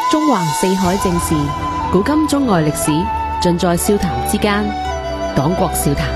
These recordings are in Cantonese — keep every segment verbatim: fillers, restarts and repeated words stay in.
中橫四海正事，古今中外歷史，盡在笑談之間。黨國笑談。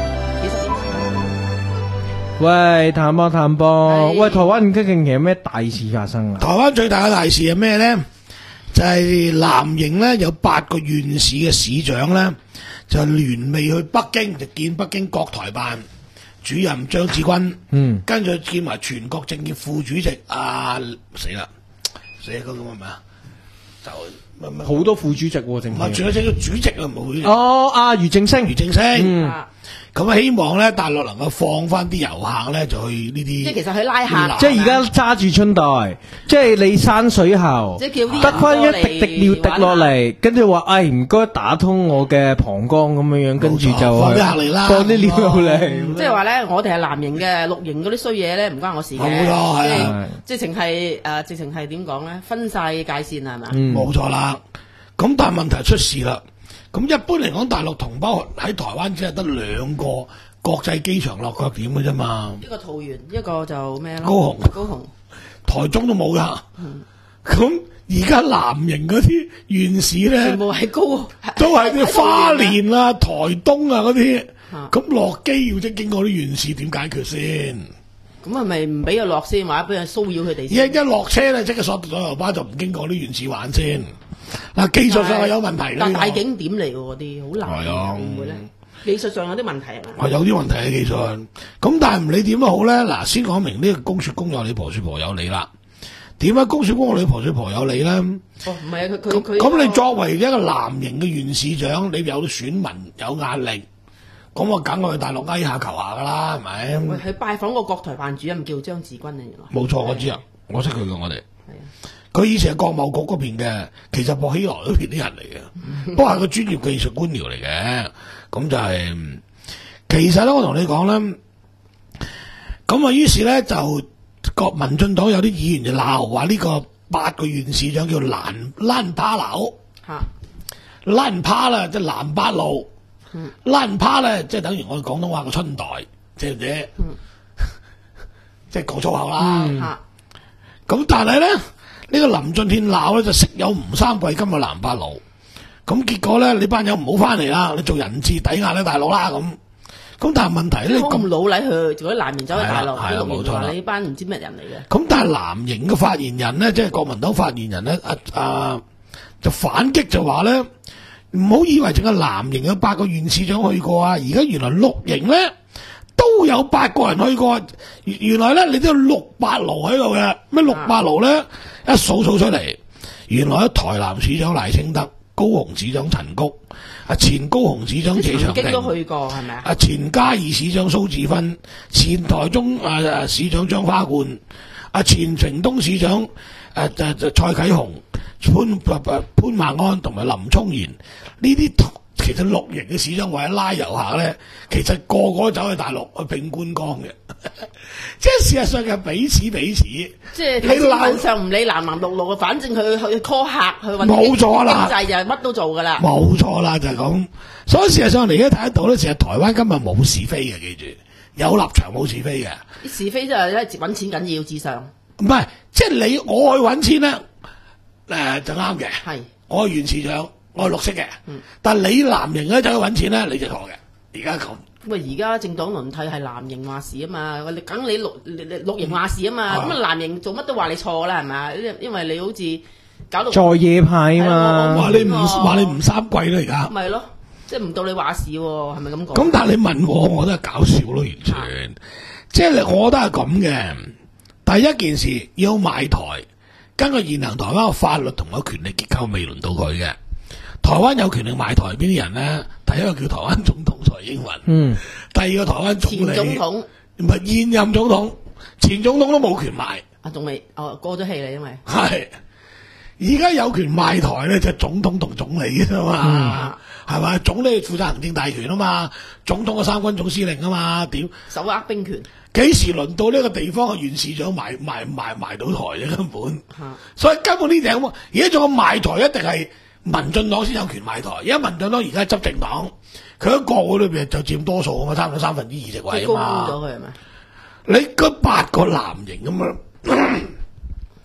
喂，譚博譚博，喂，台灣最近有咩大事發生啊？ 台灣最大嘅大事係咩呢？就係、是、藍營呢有八個縣市嘅市長呢，就聯袂去北京，就見北京國台辦主任張志軍，嗯，跟住見埋全國政協副主席啊，死啦，死嗰個咁係咪啊？就好多副主席喎，政協。 唔係，仲有隻主席啊，冇。 哦，阿俞正聲， 俞正聲， 嗯。 咁啊，希望咧大陸能夠放翻啲遊客咧，就去呢啲。 即係其實去拉客。 即係而家揸住春袋，即係你山水喉， 即係叫啲得翻一滴滴尿滴落嚟，跟住話，唉，唔該打通我嘅膀胱咁樣樣，跟住就放啲客嚟啦， 放啲尿落嚟。 即係話咧，我哋係藍營嘅，綠營嗰啲衰嘢咧，唔關我事嘅。 冇錯，係啊， 直情係誒，直情係點講咧？分晒界線係嘛？ 冇錯啦。咁但係問題出事啦。咁一般嚟講，大陸同胞喺台灣只係得兩個國際機場落腳點嘅啫嘛。 一個桃園，一個就咩咯？ 高雄， 高雄， 台中都冇噶。咁而家藍營嗰啲縣市咧， 全部係高， 都係啲花蓮啊、台東啊嗰啲。咁落機要即經過啲縣市，點解決先？ 咁係咪唔俾佢落先，或者俾佢騷擾佢哋先？ 一一落車咧，即刻鎖咗遊巴，就唔經過啲縣市玩先。嗱，技術上係有問題嘅， 但大景點嚟嘅嗰啲好難，會唔會咧？技術上有啲問題係嘛？ 係有啲問題嘅技術，咁但係唔理點都好咧。嗱，先講明呢個公說公有理，婆說婆有理啦。點解公說公有理，婆說婆有理咧？哦， 唔係啊，佢佢佢咁你作為一個藍營嘅縣市長，你有選民有壓力，咁我梗去大陸哀下求下噶啦，係咪？ 喂，去拜訪個國台辦主任叫張志軍啊，原來。 冇錯，我知啊，我識佢嘅，我哋。佢以前係國貿局嗰邊嘅，其實薄熙來嗰邊啲人嚟嘅，不過係個專業技術官僚嚟嘅。咁就係、是，其實咧，我同你講咧，咁啊，於是咧就國民進黨有啲議員就鬧話呢個八個縣市長叫藍爛趴佬，嚇爛趴啦，即係藍八路，爛趴咧即係等於我哋廣東話個春袋，知唔知？即係講粗口啦。咁、嗯、但係咧。呢、這個林俊憲鬧咧就食有吳三桂金嘅藍八路，咁結果咧你班友唔好翻嚟啦，你做人質抵押咧大陸啦咁，咁但係問題咧，你咁老禮去，做啲藍營走去大陸， 係啊冇錯啦， 你班唔知咩人嚟嘅。 咁但係藍營嘅發言人咧，即係國民黨發言人咧，啊啊就反擊就話咧，唔好以為淨係藍營有八個縣市長去過啊，而家原來綠營咧都有八個人去過，原來咧你都有六八爐喺度嘅，咩六八爐咧？一數數出嚟，原來台南市長賴清德、高雄市長陳菊、啊前高雄市長謝長廷都去過係咪啊？ 啊前嘉義市長蘇治芬、前台中啊市長張花冠、啊前屏東市長誒誒誒蔡啟雄、潘潘孟安同埋林聰賢呢啲。其實綠營嘅市長為咗拉遊客咧，其實個個都走去大陸去拼觀光嘅，即係事實上係彼此彼此。即係你鬧上唔理藍藍綠綠嘅，反正佢去 call 客去揾冇錯啦， 經濟就乜都做噶啦。 冇錯啦，就係、是、咁。所以事實上你而家睇得到咧，其實台灣今日冇是非嘅，記住有立場冇是非嘅。 是非就係咧揾錢緊要至上。 唔係，即係你我去揾錢咧，誒、呃、就啱嘅。係我係縣市長。我係綠色嘅、嗯，但係你藍營咧走去揾錢咧，你就錯嘅。而家咁， 喂，而家政黨輪替係藍營話事啊嘛，你梗你綠綠營話事啊嘛，咁啊藍營做乜都話你錯啦，係咪？因為你好似搞到在野派啊嘛， 話你唔話你唔三季啦而家。 咪咯，即係唔到你話事喎，係咪咁講？ 咁但係你問我，我都係搞笑咯，完全。啊、即係我覺得係咁嘅。第一件事要賣台，根據現行台灣嘅法律同埋權力結構，未輪到佢嘅。台灣有權力買台邊啲人咧？第一個叫台灣總統蔡英文，嗯，第二個台灣總理， 前總統唔係現任總統，前總統都冇權買。 啊，仲未哦過咗氣啦，因為係而家有權賣台咧，就係總統同總理啊嘛，係、嗯、咪？總理負責行政大權啊嘛，總統嘅三軍總司令啊嘛，點手握兵權？ 幾時輪到呢個地方嘅縣市長賣賣賣賣到台嘅根本？啊、所以根本呢啲咁，而家仲有賣台一定係。民進黨先有權買台，而家民進黨而家執政黨，佢喺國會裏邊就佔多數啊嘛，差唔多三分之二席位啊嘛。高咗佢係咪？你嗰八個藍營咁樣，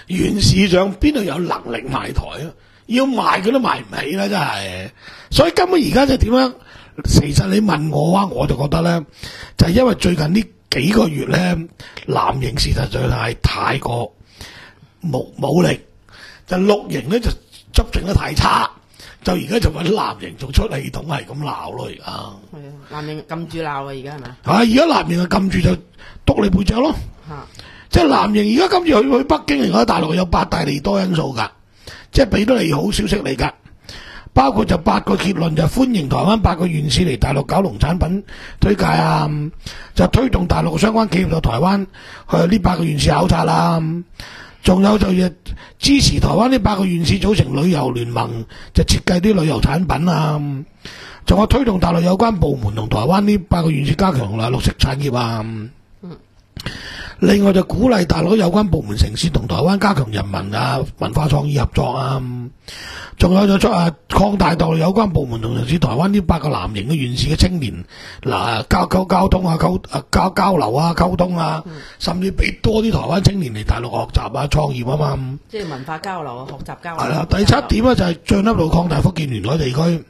袁市長邊度有能力賣台啊？要賣佢都賣唔起啦，真係。所以根本而家就點樣？其實你問我啊，我就覺得咧，就係、是、因為最近呢幾個月咧，藍營事實上係太過冇武力，就綠營咧就執政得太差，就而家就揾藍營做出氣筒係咁鬧咯，而家。 係啊，藍營撳住鬧啊，而家係咪？ 啊，而家藍營就撳住就督你背脊咯。 嚇！ 即係藍營而家今次去去北京，而家大陸有八大利多因素㗎，即係俾到利好消息嚟㗎。包括就八個結論，就歡迎台灣八個縣市嚟大陸搞農產品推介啊，就推動大陸相關企業到台灣去呢八個縣市考察啦。仲有就支持台灣呢八個縣市組成旅遊聯盟，就設計啲旅遊產品啊。仲有推動大陸有關部門同台灣呢八個縣市加強啦綠色產業啊。另外就鼓勵大陸有關部門城市同台灣加強人民啊文化創意合作啊。仲有就出啊擴大大陸有關部門同城市台灣呢八個藍營嘅縣市嘅青年嗱交交交通啊溝啊交交流啊溝通啊，嗯、甚至俾多啲台灣青年嚟大陸學習啊創業啊嘛。即係文化交流啊，學習交流。係啦，第七點咧就係進一步擴大福建沿海地區。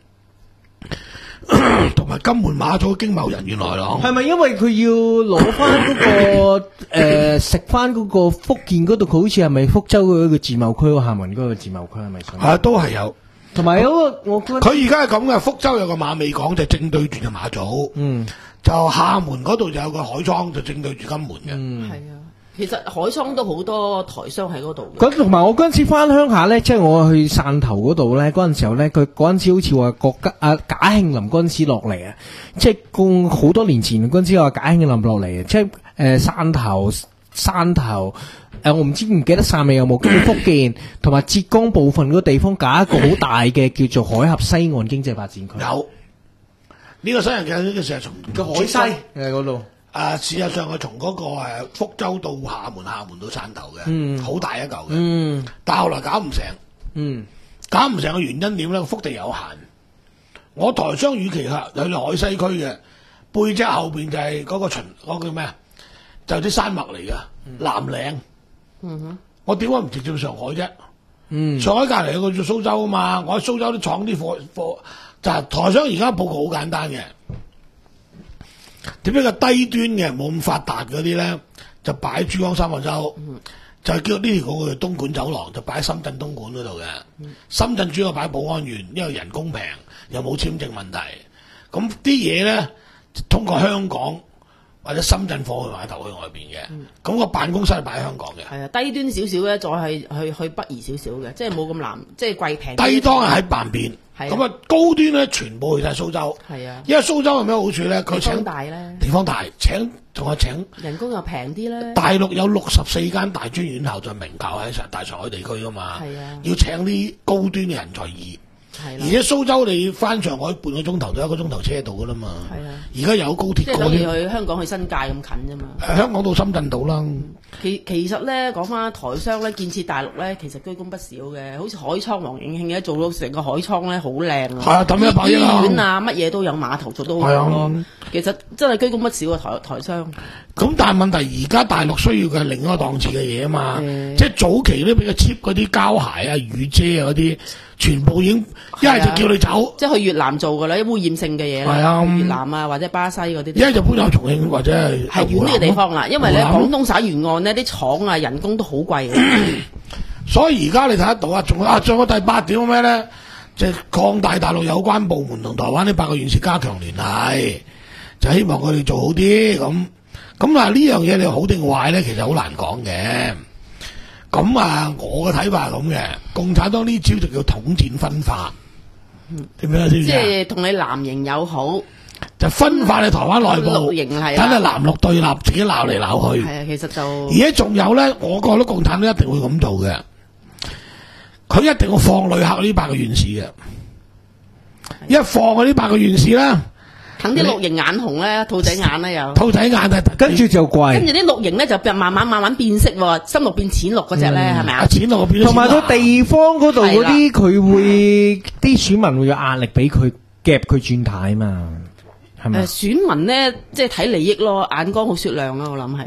同埋金門馬祖經貿人員來咯， 係咪因為佢要攞翻嗰個誒食翻嗰個福建嗰度？佢好似係咪福州嗰個自貿區，廈門嗰個自貿區係咪？係啊，都係有。同埋有個我覺得佢而家係咁嘅，福州有個馬尾港就正對住就馬祖，嗯，就廈門嗰度就有個海倉就正對住金門嘅，嗯，係啊。其實海倉都好多台商喺嗰度。咁同埋我嗰陣時翻鄉下咧，即係我去汕頭嗰度咧，嗰陣時候咧，佢嗰陣時好似話國家啊賈慶林嗰陣時落嚟啊，即係共好多年前嗰陣時話賈慶林落嚟啊，即係誒汕頭汕頭誒我唔知唔記得汕尾有冇，跟住福建同埋浙江部分嗰個地方搞一個好大嘅叫做海峽西岸經濟發展區。有呢、這個西岸嘅呢個成日從個海西誒嗰度。啊，事實上佢從嗰個誒福州到廈門，廈門到汕頭嘅，嗯，好大一嚿嘅，嗯，但係後來搞唔成，嗯，搞唔成嘅原因點咧？腹地有限，我台商與其客有條海西區嘅背脊後邊就係嗰個秦嗰、嗰個叫咩啊？就係啲山脈嚟嘅南嶺，嗯哼，我點解唔直接上海啫？嗯，上海隔離有個叫蘇州啊嘛，我喺蘇州啲廠啲貨貨就係台商而家佈局好簡單嘅。點解個低端嘅冇咁發達嗰啲咧，就擺喺珠江三角洲，嗯、就係叫呢條嗰個東莞走廊，就擺喺深圳東莞嗰度嘅。嗯、深圳主要擺寶安縣，因為人工平，又冇簽證問題。咁啲嘢咧，通過香港或者深圳貨去碼頭去外邊嘅。咁、嗯、個辦公室係擺喺香港嘅。係啊，低端少少咧，再係去去北移少少嘅，即係冇咁難，即係貴平。低檔係喺南邊。咁啊，高端咧全部去晒蘇州。係啊，因為蘇州有咩好處咧？佢請地方大咧，地方大，請仲有請人工又平啲咧。大陸有六十四間大專院校，就名校喺大上海地區噶嘛。係啊，要請啲高端嘅人才易。係啦，而且蘇州你翻上海半個鐘頭到一個鐘頭車到噶啦嘛。係啊，而家有高鐵，即係等於去香港去新界咁近啫嘛。誒，香港到深圳島啦。嗯其其實咧講翻台商咧建設大陸咧，其實居功不少嘅，好似海倉黃永慶咧做到成個海倉咧好靚啊！係啊，抌一百億啊！醫院啊，乜嘢都有，碼頭做到好好咯。其實真係居功不少啊，台台商。咁但係問題而家大陸需要嘅係另一個檔次嘅嘢啊嘛，嗯、即係早期咧比較 cheap 嗰啲膠鞋啊、雨遮啊嗰啲，全部已經一係、啊、就叫你走，即係去越南做㗎啦，啲污染性嘅嘢。係啊，越南啊或者巴西嗰啲。一係就搬咗重慶或者係係遠啲嘅地方啦，因為咧廣東省沿岸呢啲廠啊人工都好貴嘅，所以而家你睇得到啊，仲啊仲有第八點咩咧？即係擴大大陸有關部門同台灣呢八個縣市加強聯繫，就希望佢哋做好啲咁。咁啊呢樣嘢你好定壞咧，其實好難講嘅。咁啊，我嘅睇法係咁嘅，共產黨呢招就叫統戰分化，點樣先？即係同你藍營友好。就分化你台灣內部，綠營係等你藍綠對立，自己鬧嚟鬧去。係啊，其實就而家仲有咧，我覺得共產黨一定會咁做嘅。佢一定會放旅客呢八個縣市嘅，一放嗰呢八個縣市啦，等啲綠營眼紅咧，兔仔眼咧又兔仔眼啊，跟住就貴。跟住啲綠營咧就慢慢慢慢變色喎，深綠變淺綠嗰隻咧係咪啊？淺綠變。同埋個地方嗰度嗰啲，佢會啲選民會有壓力俾佢夾佢轉軚啊嘛。誒、呃，選民咧即係睇利益咯，眼光好雪亮咯，我諗係。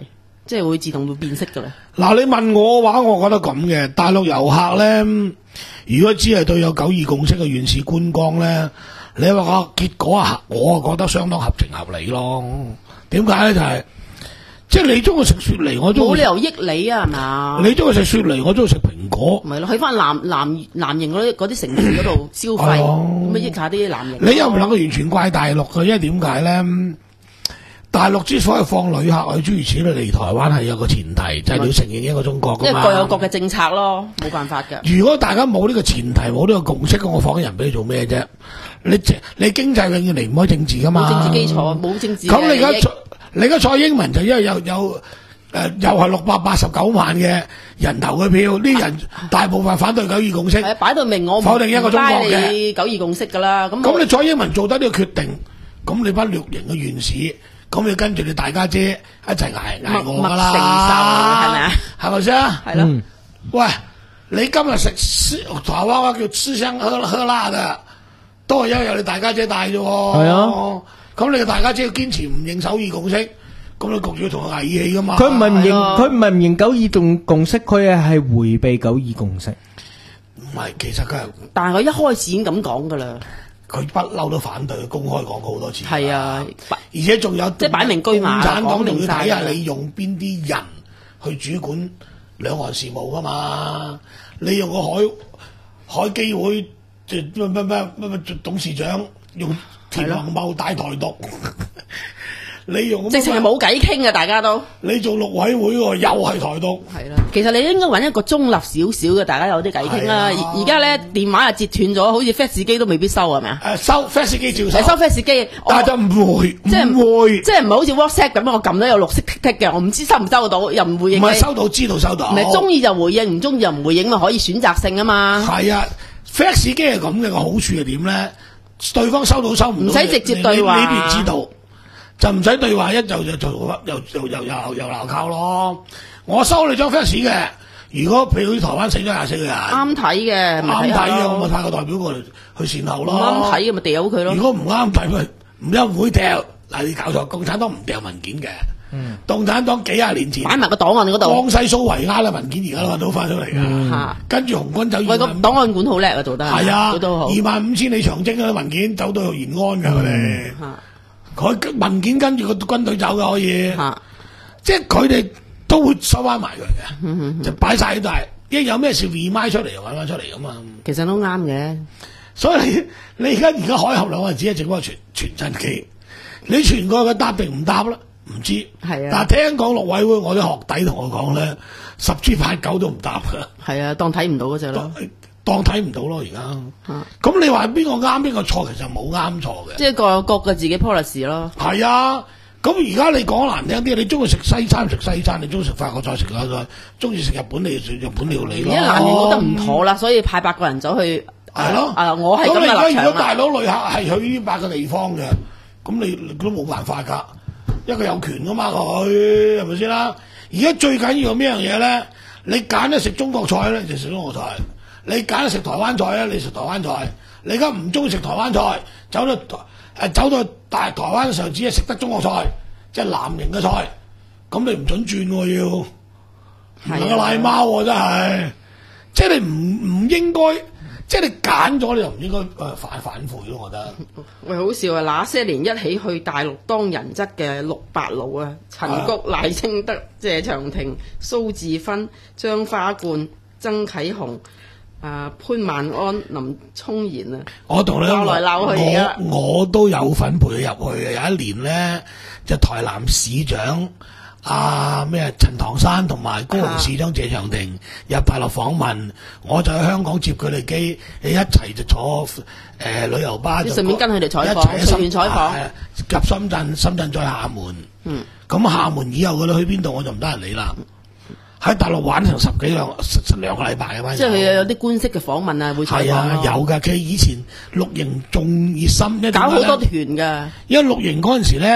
即係會自動會變色㗎啦。 嗱，你問我嘅話，我覺得咁嘅，大陸遊客咧，如果只係對有九二共識嘅縣市觀光咧，你話個結果啊，我啊覺得相當合情合理咯。點解咧？就係、是、即係你中意食雪梨，我中冇理由益你啊，係嘛？ 你中意食雪梨，我中意食蘋果。 咪咯，去翻南南南營嗰啲嗰啲城市嗰度消費，咁咪益下啲南營。 你又唔能夠完全怪大陸嘅，因為點解咧？大陸之所以放旅客去諸如此類嚟台灣，係有個前提，就係、是、你要承認一個中國㗎嘛。 因為各有各嘅政策咯，冇辦法㗎。 如果大家冇呢個前提，冇呢個共識，我放人俾你做咩啫？你你經濟永遠離唔開政治㗎嘛。 冇政治基礎，冇政治。 咁你而家你而家蔡英文就因為有有誒、呃、又係六百八十九萬嘅人投嘅票，呢人大部分反對九二共識。係擺到明我否定一個中國嘅九二共識㗎啦。咁咁你蔡英文做得呢個決定，咁你班綠營嘅縣市。咁你跟住你大家姐一齊捱捱我噶啦， 係咪啊？ 係咪先？係咯。 喂，你今日食台灣話叫吃香喝喝辣嘅，都係因為有你大家姐帶啫喎。係啊。咁你大家姐要堅持唔認九二共識，咁你焗住要同佢捱氣噶嘛？ 佢唔係唔認，佢唔係唔認九二共共識，佢係係迴避九二共識。 唔係，其實佢係。 但係佢一開始已經咁講噶啦。 佢不嬲都反對，公開講過好多次。 係啊， 而且仲有即係擺明居馬， 共產黨仲要睇下你用邊啲人去主管兩岸事務噶嘛？你用個海海基會即咩咩咩咩董事長用田宏茂帶台獨，你用直情係冇偈傾嘅，大家都。 你做陸委會喎，又係台獨。 係啦，其實你應該揾一個中立少少嘅，大家有啲偈傾啦。而家咧電話又截斷咗，好似 fax 機都未必收係咪啊？ 誒收 fax 機照收。 收 fax 機， 但係就唔會， 即係唔會， 即係唔係好似 WhatsApp 咁，我撳到有綠色剔剔嘅，我唔知收唔收到，又唔回應。 唔係收到，知道收到。 唔係中意就回應，唔中意就唔回應，咪可以選擇性啊嘛。 係啊 ，fax 機係咁嘅，個好處係點咧？對方收到收唔到， 唔使直接對話， 呢邊知道。就唔使對話，一就就就又又又又又鬧交咯。我收你張 fax 嘅，如果譬如台灣死咗廿四個人， 啱睇嘅， 啱睇嘅，我咪派個代表過嚟去善後咯。 唔啱睇嘅咪掉佢咯。 如果唔啱睇，咪唔一唔會掉。嗱，你搞錯，共產黨唔掉文件嘅。嗯，共產黨幾廿年前擺埋個檔案嗰度， 江西蘇維埃嘅文件而家都揾到翻出嚟㗎。 嗯、 跟住紅軍走。 喂，個檔案館好叻啊，做得係啊， 都好。 二萬五千里長征嗰啲文件走到延安㗎，佢哋。 嗯佢文件跟住個軍隊走嘅可以， 啊、 即係佢哋都會收翻埋佢嘅， 嗯嗯嗯、 就擺晒喺度。一有咩事 remind 出嚟又揾翻出嚟噶嘛。 其實都啱嘅。 所以你你而家而家海峽兩個字係整翻傳傳真機，你傳過去答定唔答啦？唔知。係啊。但係聽講陸委會我啲學弟同我講咧，十之八九都唔答㗎。 係啊，當睇唔到嗰隻咯。 當睇唔到咯，而家。咁、啊、你話邊個啱邊個錯，其實冇啱錯嘅。 即係各有各嘅自己 policy 咯。 係啊，咁而家你講難聽啲，你中意食西餐食西餐，你中意食法國菜食法國菜，中意食日本你食日本料理咯。 而家南營覺得唔妥啦，所以派八個人走去。 係咯。 啊，我係咁嘅立場啦。 咁你如果大佬旅客係去呢八個地方嘅，咁你都冇辦法㗎，一個有權㗎嘛佢係咪先啦？而家最緊要咩樣嘢咧？你揀咗食中國菜咧，就食中國菜。你揀食台灣菜咧，你食台灣菜。你而家唔中意食台灣菜，走到誒走到大台灣嘅時候，只係食得中國菜，即係南營嘅菜。咁你唔準轉喎，要唔能夠賴貓喎，真係。即係你唔唔應該，即係你揀咗，你就唔應該誒反反悔咯。我覺得。 喂，好笑啊！那些年一起去大陸當人質嘅六八路啊，陳菊、賴清德、謝長廷、蘇治芬、張花冠、曾啟雄。啊，潘萬安、林聰賢啊， 我同你鬧來鬧去而我我都有份陪佢入去嘅。有一年咧，就台南市長啊咩陳唐山同埋高雄市長謝長廷入大陸訪問，我就喺香港接佢哋機，一齊就坐誒、呃、旅遊巴， 順便跟佢哋採訪，隨便採訪入深圳，深圳再廈門。嗯，咁廈門以後佢哋去邊度我就唔得人理啦。喺大陸玩成十幾兩兩個禮拜啊嘛， 即係佢有啲官式嘅訪問啊，會採訪。 係啊，有㗎。佢以前綠營仲熱心， 搞好多團㗎。 因為綠營嗰陣時咧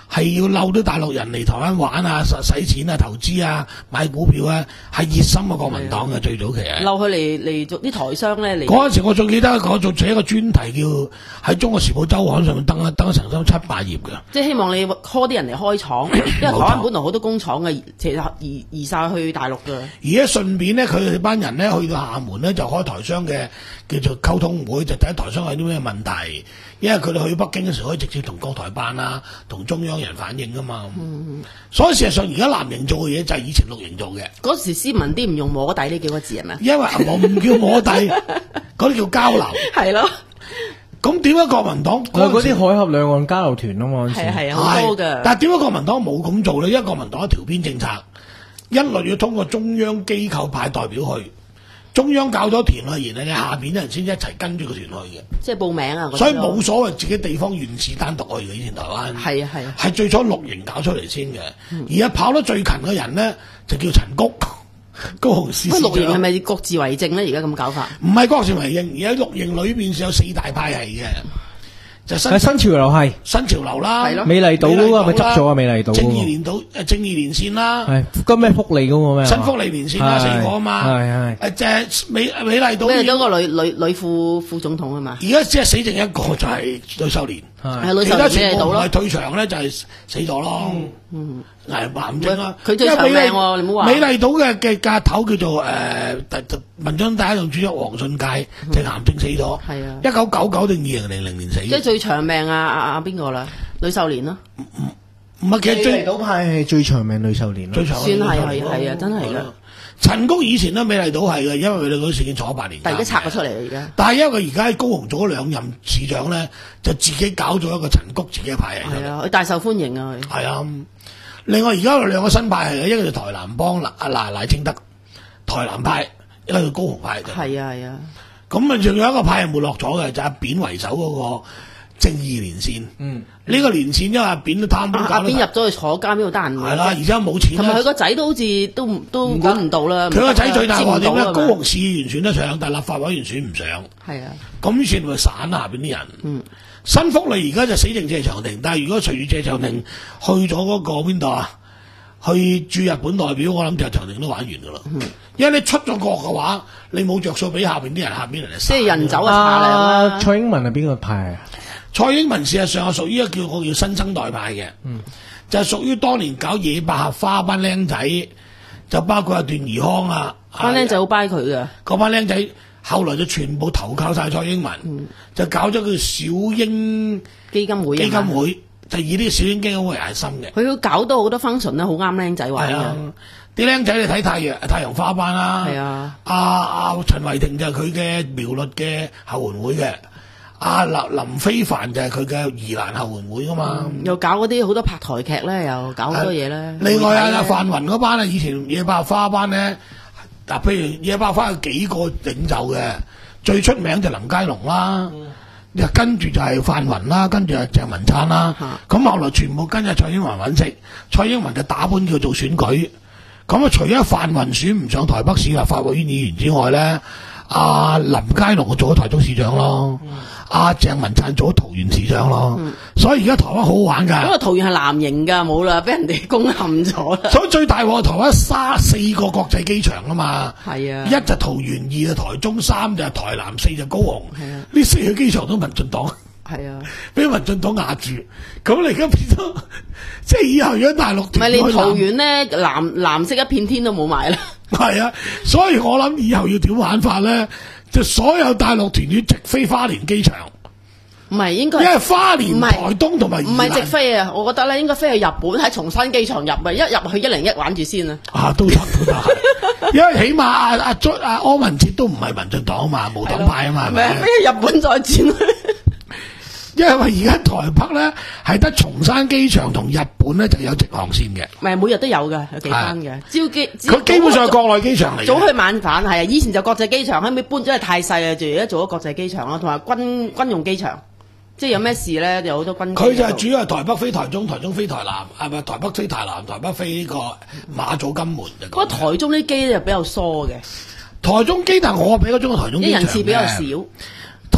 係要溜啲大陸人嚟台灣玩啊、使使錢啊、投資啊、買股票啊，係熱心嘅國民黨嘅最早期啊。 溜佢嚟嚟做啲台商咧嚟。嗰陣時我仲記得我做寫一個專題叫喺《中國時報週刊》上面登一登成三七八頁嘅。 即係希望你 call 啲人嚟開廠，因為台灣本來好多工廠嘅，其實移移曬去大陸嘅。 而家順便咧，佢哋班人咧去到廈門咧就開台商嘅叫做溝通會，就睇台商有啲咩問題。因為佢哋去北京嘅時候可以直接同國台辦啊、同中央人反映噶嘛。嗯、所以事實上而家藍營做嘅嘢就係以前綠營做嘅。 嗰時斯文啲唔用摸底呢幾個字係咪？ 因為我唔叫摸底，嗰啲叫交流。係咯。咁點解國民黨嗰啲海峽兩岸交流團啊嘛？ 係係好多㗎。 但係點解國民黨冇咁做咧？因為國民黨一條邊政策，一律要通過中央機構派代表去。中央搞咗團去，然後你下邊啲人先一齊跟住個團去嘅， 即係報名啊！ 所以冇所謂自己地方縣市單獨去嘅，以前台灣係啊係啊， 係最初綠營搞出嚟先嘅， 嗯、 而家跑得最近嘅人咧就叫陳菊，高雄市市長。 綠營係咪各自為政咧？而家咁搞法？ 唔係各自為政，而喺綠營裏邊是有四大派系嘅。就新新潮流係新潮流啦，係咯， 美麗島嗰個咪執咗啊！美麗島正義連島誒正義連線啦， 係個咩福利嗰個咩？ 新福利連線啦，四個啊嘛，係係誒即係美美麗島。 美麗島個女女女副副總統啊嘛， 而家只係死剩一個就係呂秀蓮， 係呂秀蓮全部唔係退場咧就係死咗咯，嗯，係癌症啦。 佢最長命喎，你唔好話。 美麗島嘅嘅架頭叫做誒民進黨第一任主席黃信介，就癌症死咗，係啊，一九九九定二零零零年死。 即係最長命啊啊啊邊個啦？呂秀蓮咯， 唔唔係其實最美麗島派係最長命呂秀蓮， 最長算係係係啊，真係噶。 陳菊以前都美麗島係嘅，因為佢哋嗰事件坐咗八年。 但係而家拆咗出嚟啦，而家。 但係因為佢而家喺高雄做咗兩任市長咧，就自己搞咗一個陳菊自己嘅派系。 係啊，佢大受歡迎啊，佢。 係啊，另外而家有兩個新派系嘅，一個就台南幫阿賴賴清德，台南派，一個叫高雄派嘅。 係啊係啊。 咁啊，仲有一個派係沒落咗嘅，就阿扁為首嗰個正義連線。嗯，呢個連線因為阿扁都貪污， 阿扁入咗去坐監，邊度得閒？ 係啦，而家冇錢。 同埋佢個仔都好似都都管唔到啦。 佢個仔最大鑊點咧？高雄市議員選得上，但係立法委員選唔上。係啊，咁於是咪散下邊啲人。嗯，新福利而家就死剩謝長廷，但係如果隨住謝長廷去咗嗰個邊度啊？去駐日本代表，我諗謝長廷都玩完噶啦。嗯，因為你出咗國嘅話，你冇着數俾下邊啲人，下邊人嚟。 即係人走啊！ 啊，蔡英文係邊個派啊？ 蔡英文事實上係屬於一個叫我叫新生代派嘅，嗯，就係屬於當年搞野百合花班僆仔，就包括阿段宜康啊， 班僆仔好 buy 佢嘅， 嗰班僆仔後來就全部投靠晒蔡英文，嗯，就搞咗個小英基金會， 基金會就以呢個小英基金會為核心嘅。 佢要搞到好多 function 咧，好啱僆仔玩嘅。 啲僆仔你睇太陽太陽花班啦， 係啊， 阿阿陳慧婷就係佢嘅苗栗嘅後援會嘅。阿林林非凡就係佢嘅宜蘭後援會噶嘛， 嗯，又搞嗰啲好多拍台劇咧，又搞好多嘢咧。 另外啊，范雲嗰班啊，以前野百合花班咧，嗱，譬如野百合花有幾個領袖嘅，最出名就林佳龍啦，嗯，跟住就係范雲啦，跟住係鄭文燦啦，咁，嗯，後來全部跟住蔡英文揾食，蔡英文就打本叫做選舉，咁啊除咗范雲選唔上台北市立法委員議員之外咧，阿林佳龍就做咗台中市長咯。嗯阿鄭、啊、文燦做咗桃園市長咯，嗯，所以而家台灣好好玩噶。 因為桃園係藍營噶，冇啦，俾人哋攻陷咗啦。 所以最大鑊台灣三四個國際機場啊嘛， 係啊， 一就桃園，二就台中，三就台南，四就高雄。係啊，呢四個機場都民進黨。係啊，俾民進黨壓住。咁你而家變咗，即係以後如果大陸唔係你桃園咧，藍藍色一片天都冇埋啦。 係啊，所以我諗以後要點玩法咧？就所有大陸團要直飛花蓮機場， 唔係應該， 因為花蓮、台東同埋唔係直飛啊！我覺得咧應該飛去日本喺松山機場入啊，一入去一零一玩住先啊！ 啊，都得都得，因為起碼阿阿阿柯文哲都唔係民進黨啊嘛，冇黨派啊嘛，係咪？ 飛去日本再轉。 因為而家台北咧係得松山機場同日本咧就有直航線嘅， 唔係每日都有嘅，有幾班嘅。朝機佢基本上係國內機場嚟， 早去晚返係啊！以前就國際機場，後尾搬咗係太細啊，就而家做咗國際機場咯，同埋軍軍用機場，即係有咩事咧有好多軍。 佢就係主要係台北飛台中，台中飛台南，係咪台北飛台南，台北飛呢個馬祖金門就。 不過台中啲機就比較疏嘅， 台中機但我比較中意台中機場， 啲人次比較少。 台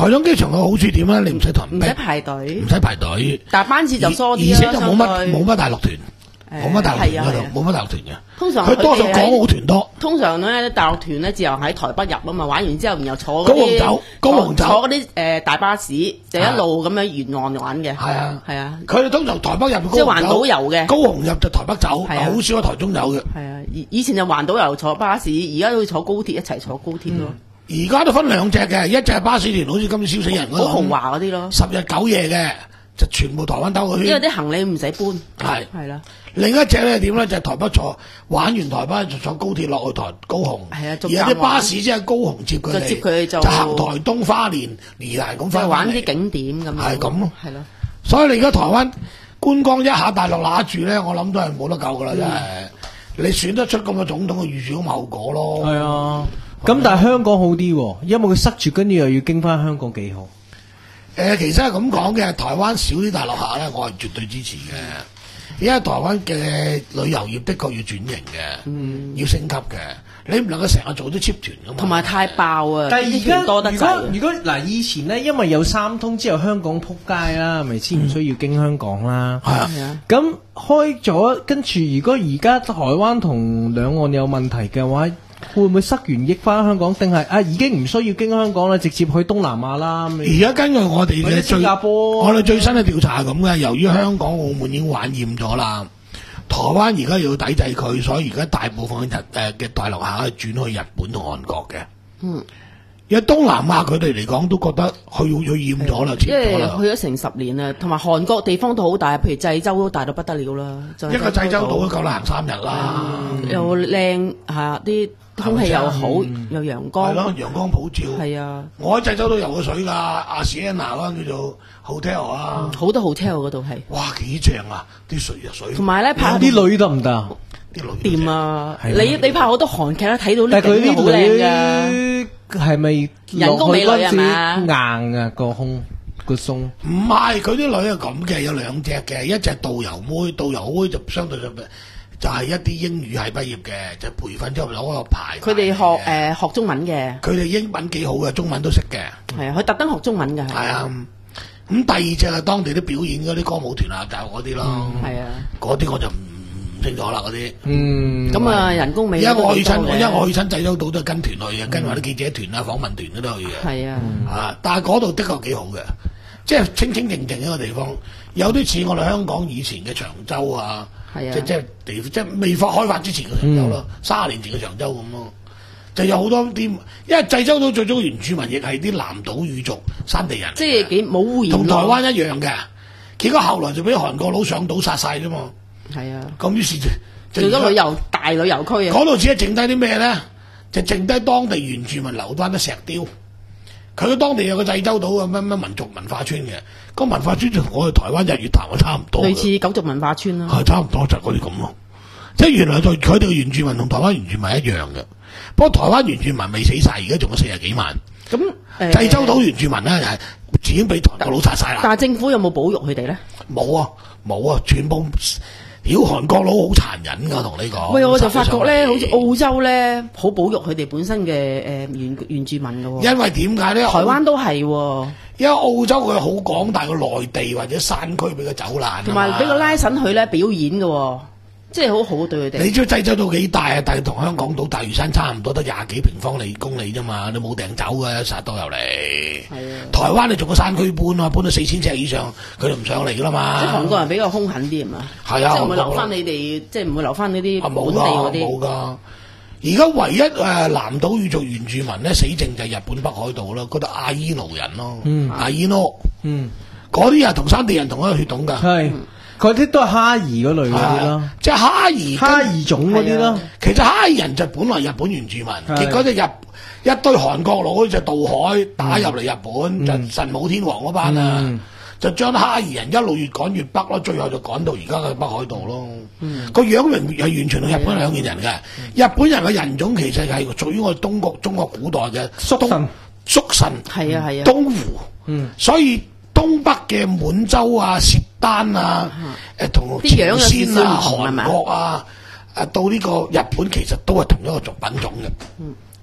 台中機場嘅好處點咧？你唔使同人唔使排隊， 唔使排隊， 但班次就疏啲， 而且就冇乜冇乜大陸團。冇乜大陸團嗰度，冇乜大陸團嘅。 通常佢多數港澳團多。 通常咧，大陸團咧自由喺台北入啊嘛，玩完之後然後坐高雄走，高雄走， 坐嗰啲誒大巴士，就一路咁樣沿岸玩嘅。係啊， 係啊。 佢哋通常台北入， 即係環島遊嘅。 高雄入就台北走，好少喺台中走嘅。 係啊，以以前就環島遊坐巴士，而家都會坐高鐵一齊坐高鐵咯。 而家都分兩隻嘅，一隻係巴士團，好似今次燒死人嗰種， 好豪華嗰啲咯， 十日九夜嘅。就全部台灣兜個圈， 因為啲行李唔使搬， 係係啦。 另一隻咧點咧就係、是、台北坐玩完台北就坐高鐵落去台高雄， 係啊， 而家啲巴士即係高雄接佢哋， 接佢就就行台東花蓮宜蘭咁翻玩啲景點咁， 係咁咯， 係咯。 所以你而家台灣觀光一下大陸揦住咧，我諗都係冇得救噶啦，真係、嗯。你選得出咁嘅總統，佢預住咁後果咯。 係啊，咁但係香港好啲，因為佢塞住，跟住又要經翻香港幾好。 誒、呃，其實係咁講嘅，台灣少啲大陸客咧，我係絕對支持嘅。因為台灣嘅旅遊業的確要轉型嘅，嗯，要升級嘅。你唔能夠成日做啲 cheap 團㗎嘛， 同埋太爆啊！ 但係而家多得滯。 如果嗱以前咧，因為有三通之後，香港撲街啦，咪先唔需要經香港啦。 係啊， 咁開咗，跟住如果而家台灣同兩岸有問題嘅話，會唔會塞完益翻香港？定係啊已經唔需要經香港啦，直接去東南亞啦？ 而家根據我哋嘅新加坡， 我哋最新嘅調查係咁嘅。由於香港、澳門已經玩厭咗啦，台灣而家要抵制佢，所以而家大部分嘅日誒嘅大陸客係轉去日本同韓國嘅。嗯，因為東南亞佢哋嚟講都覺得去去厭咗啦， 因為去咗成十年啦，同埋韓國地方都好大，譬如濟州都大到不得了啦。 一個濟州島都夠啦行三日啦， 又靚嚇啲。空氣又好，又陽光， 係咯，陽光普照。 係啊， 我喺濟州都游過水㗎，阿 Sienna 嗰間叫做 hotel 啊， 好多 hotel 嗰度係。 哇，幾正啊！啲水啊水。 同埋咧拍啲女得唔得？ 啲女掂啊！你你拍好多韓劇咧，睇到呢啲景好靚㗎。 係咪人工美女係嘛？ 硬啊個胸個鬆。 唔係，佢啲女係咁嘅，有兩隻嘅，一隻導遊妹，導遊妹就相對上。就係一啲英語系畢業嘅，就培訓之後攞個牌。 佢哋學誒、呃、學中文嘅。佢哋英文幾好嘅，中文都識嘅。係啊，佢特登學中文嘅。係啊，咁第二隻係當地啲表演嗰啲歌舞團啊，就嗰啲咯。係、嗯、啊，嗰啲我就唔唔清楚啦，嗰啲。嗯。咁啊，人工美。因為我去親，因為我去親濟州島都係跟團去嘅，跟埋啲記者團啊、訪問團都去嘅。係啊。啊，但係嗰度的確幾好嘅，即係清清靜靜一個地方，有啲似我哋香港以前嘅長洲啊。係啊，即即地即未發開發之前嘅長洲咯，三十、嗯、年前嘅長洲咁咯，就有好多啲，因為濟州島最早原住民亦係啲南島語族山地人，即係幾冇污染，同台灣一樣嘅。結果後來就俾韓國佬上島殺晒啫嘛。係啊，咁於是就做咗旅遊大旅遊區啊。嗰度只係剩低啲咩咧？就剩低當地原住民留翻啲石雕。佢當地有個濟州島嘅乜乜民族文化村嘅，個文化村就同我哋台灣日月潭係差唔多，類似九族文化村啦，係差唔多就嗰啲咁咯。即係原來佢佢哋嘅原住民同台灣原住民一樣嘅，不過台灣原住民未死晒，而家仲有四十幾萬。咁誒，濟州島原住民咧係已經俾韓國佬殺晒啦。但係政府有冇保育佢哋咧？冇啊，冇啊，全部。屌韓國佬好殘忍噶，同你講。喂，我就發覺咧，好似澳洲咧，好保育佢哋本身嘅誒原原住民噶。因為點解咧？台灣都係，因為澳洲佢好廣大嘅內地或者山區俾佢走難，同埋俾個拉神佢咧表演噶，即係好好對佢哋。你知濟州島幾大啊？但係同香港島大嶼山差唔多，得廿幾平方里公里啫嘛，你冇掟走嘅，殺到入嚟。係啊。台灣你做個山區搬啊，搬到四千尺以上，佢就唔上嚟噶啦嘛。即係韓國人比較兇狠啲係嘛？係啊。即係唔會留翻你哋，即係唔會留翻呢啲本地嗰啲。冇噶。而家唯一誒南島語族原住民咧死剩就係日本北海道咯，嗰度阿伊奴人咯，嗯，阿伊奴，嗯，嗰啲人同山地人同一個血統㗎。係。嗰啲都係哈兒嗰類嗰啲咯，即係哈兒哈兒種嗰啲咯。其實哈兒人就本來日本原住民，結果就入一堆韓國佬就渡海打入嚟日本，就神武天皇嗰班啊，就將哈兒人一路越趕越北咯，最後就趕到而家嘅北海道咯。個樣係完全同日本兩件人嘅。日本人嘅人種其實係屬於我哋東國中國古代嘅宿神，宿神係啊係啊，東湖，嗯，所以。東北嘅滿洲啊、契丹啊、誒同朝鮮啊、韓國啊，誒到呢個日本其實都係同一個族品種嘅，嗯、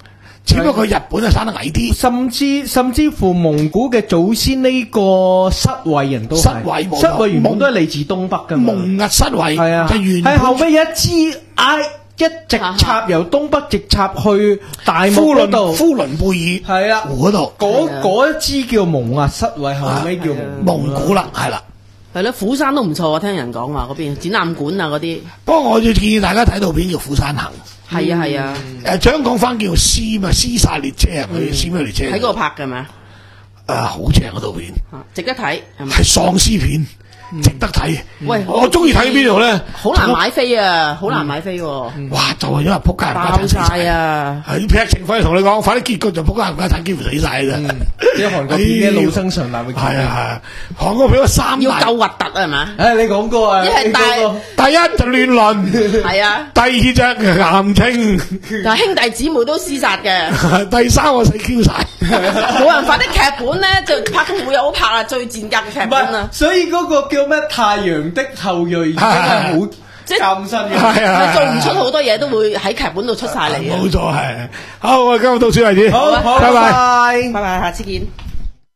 只不過日本係生得矮啲， 甚至甚至乎蒙古嘅祖先呢個失衛人都係， 失衛冇失衛原本都係嚟自東北㗎嘛， 蒙壓失衛係啊，係後尾一支挨一直插由東北直插去大漠嗰度， 呼倫貝爾係啊湖嗰度， 嗰嗰一支叫蒙壓失衛，後尾叫蒙古啦，係啦。 係咯，虎山都唔錯啊！聽人講話嗰邊展覽館啊嗰啲。 不過我要建議大家睇套片叫《虎山行》。 係啊係啊。誒， 蔣講翻叫屍嘛，屍殺列車啊，佢屍咩列車？ 喺嗰度拍嘅嘛。 誒，好正嗰套片。 值得睇。 係喪屍片。值得睇， 喂， 我中意睇邊度咧？ 好難買飛啊，好難買飛喎！ 哇，就係因為撲街人家爆晒啊！ 係劈情快同你講，快啲結局就撲街人家睇幾乎死晒啦！ 啲韓國片嘅老生常談嘅， 係啊係，韓國片三要夠核突啊係嘛？ 誒，你講過啊？ 一係大第一就亂倫， 係啊。 第二隻癌症， 但係兄弟姊妹都廝殺嘅。 第三個死 Q 晒， 冇辦法啲劇本咧就拍到會有好拍啊，最賤格嘅劇本啊！ 所以嗰個叫咩《太陽的後裔》已經係好即係咁新嘅， 係啊， 做唔出好多嘢都會喺劇本度出晒嚟嘅。 冇錯係，好，我哋今日到此為止， 好， 拜拜， 拜拜，下次見。